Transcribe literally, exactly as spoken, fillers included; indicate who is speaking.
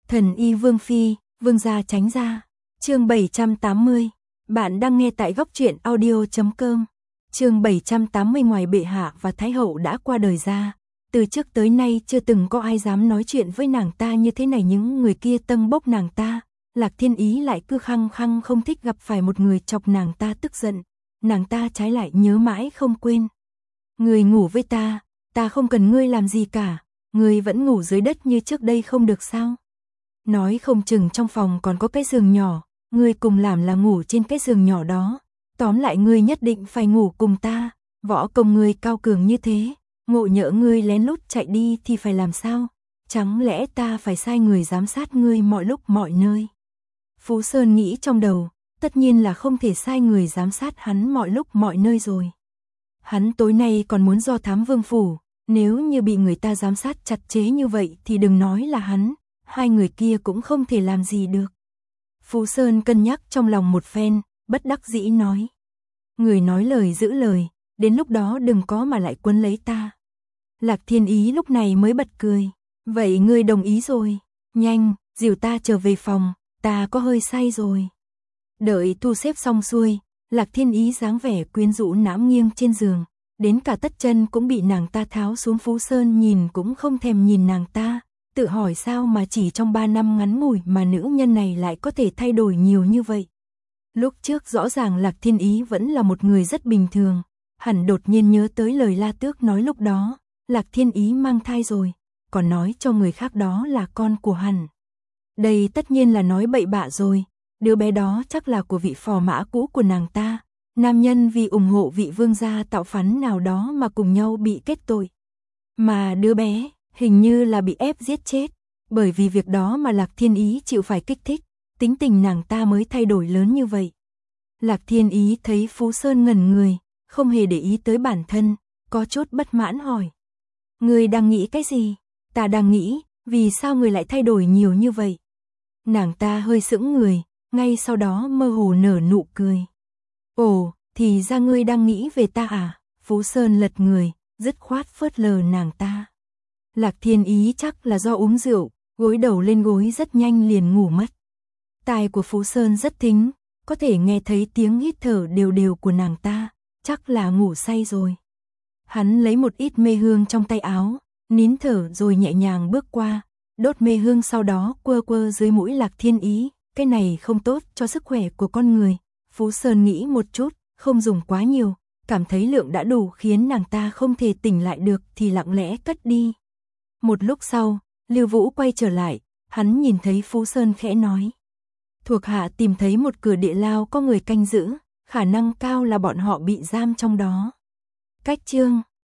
Speaker 1: Thần y Vương Phi, Vương gia tránh ra. Chương bảy trăm tám mươi. Bạn đang nghe tại góc truyện audio chấm com. Chương bảy trăm tám mươi. Ngoài bệ hạ và thái hậu đã qua đời ra, từ trước tới nay chưa từng có ai dám nói chuyện với nàng ta như thế này, những người kia tâng bốc nàng ta, Lạc Thiên Ý lại cứ khăng khăng không thích gặp phải một người chọc nàng ta tức giận, nàng ta trái lại nhớ mãi không quên. Ngươi ngủ với ta, ta không cần ngươi làm gì cả, ngươi vẫn ngủ dưới đất như trước đây không được sao? Nói không chừng trong phòng còn có cái giường nhỏ, ngươi cùng làm là ngủ trên cái giường nhỏ đó, tóm lại ngươi nhất định phải ngủ cùng ta, võ công ngươi cao cường như thế, ngộ nhỡ ngươi lén lút chạy đi thì phải làm sao? Chẳng lẽ ta phải sai người giám sát ngươi mọi lúc mọi nơi? Phú Sơn nghĩ trong đầu, tất nhiên là không thể sai người giám sát hắn mọi lúc mọi nơi rồi. Hắn tối nay còn muốn do thám vương phủ, nếu như bị người ta giám sát chặt chẽ như vậy thì đừng nói là hắn, hai người kia cũng không thể làm gì được. Phú Sơn cân nhắc trong lòng một phen, bất đắc dĩ nói. Người nói lời giữ lời, đến lúc đó đừng có mà lại quấn lấy ta. Lạc Thiên Ý lúc này mới bật cười. Vậy ngươi đồng ý rồi, nhanh, dìu ta trở về phòng, ta có hơi say rồi. Đợi thu xếp xong xuôi, Lạc Thiên Ý dáng vẻ quyến rũ nãm nghiêng trên giường, đến cả tất chân cũng bị nàng ta tháo xuống. Phú Sơn nhìn cũng không thèm nhìn nàng ta, tự hỏi sao mà chỉ trong ba năm ngắn ngủi mà nữ nhân này lại có thể thay đổi nhiều như vậy. Lúc trước rõ ràng Lạc Thiên Ý vẫn là một người rất bình thường, hẳn đột nhiên nhớ tới lời La Tước nói lúc đó, Lạc Thiên Ý mang thai rồi, còn nói cho người khác đó là con của hắn. Đây tất nhiên là nói bậy bạ rồi, đứa bé đó chắc là của vị phò mã cũ của nàng ta, nam nhân vì ủng hộ vị vương gia tạo phán nào đó mà cùng nhau bị kết tội. Mà đứa bé, hình như là bị ép giết chết, bởi vì việc đó mà Lạc Thiên Ý chịu phải kích thích, tính tình nàng ta mới thay đổi lớn như vậy. Lạc Thiên Ý thấy Phú Sơn ngẩn người, không hề để ý tới bản thân, có chút bất mãn hỏi. Ngươi đang nghĩ cái gì? Ta đang nghĩ, vì sao người lại thay đổi nhiều như vậy? Nàng ta hơi sững người, ngay sau đó mơ hồ nở nụ cười. Ồ, thì ra ngươi đang nghĩ về ta à? Phú Sơn lật người, dứt khoát phớt lờ nàng ta. Lạc Thiên Ý chắc là do uống rượu, gối đầu lên gối rất nhanh liền ngủ mất. Tai của Phú Sơn rất thính, có thể nghe thấy tiếng hít thở đều đều của nàng ta, chắc là ngủ say rồi. Hắn lấy một ít mê hương trong tay áo, nín thở rồi nhẹ nhàng bước qua, đốt mê hương sau đó quơ quơ dưới mũi Lạc Thiên Ý, cái này không tốt cho sức khỏe của con người. Phú Sơn nghĩ một chút, không dùng quá nhiều, cảm thấy lượng đã đủ khiến nàng ta không thể tỉnh lại được thì lặng lẽ cất đi. Một lúc sau, Lưu Vũ quay trở lại, hắn nhìn thấy Phú Sơn khẽ nói. Thuộc hạ tìm thấy một cửa địa lao có người canh giữ, khả năng cao là bọn họ bị giam trong đó. Cách chương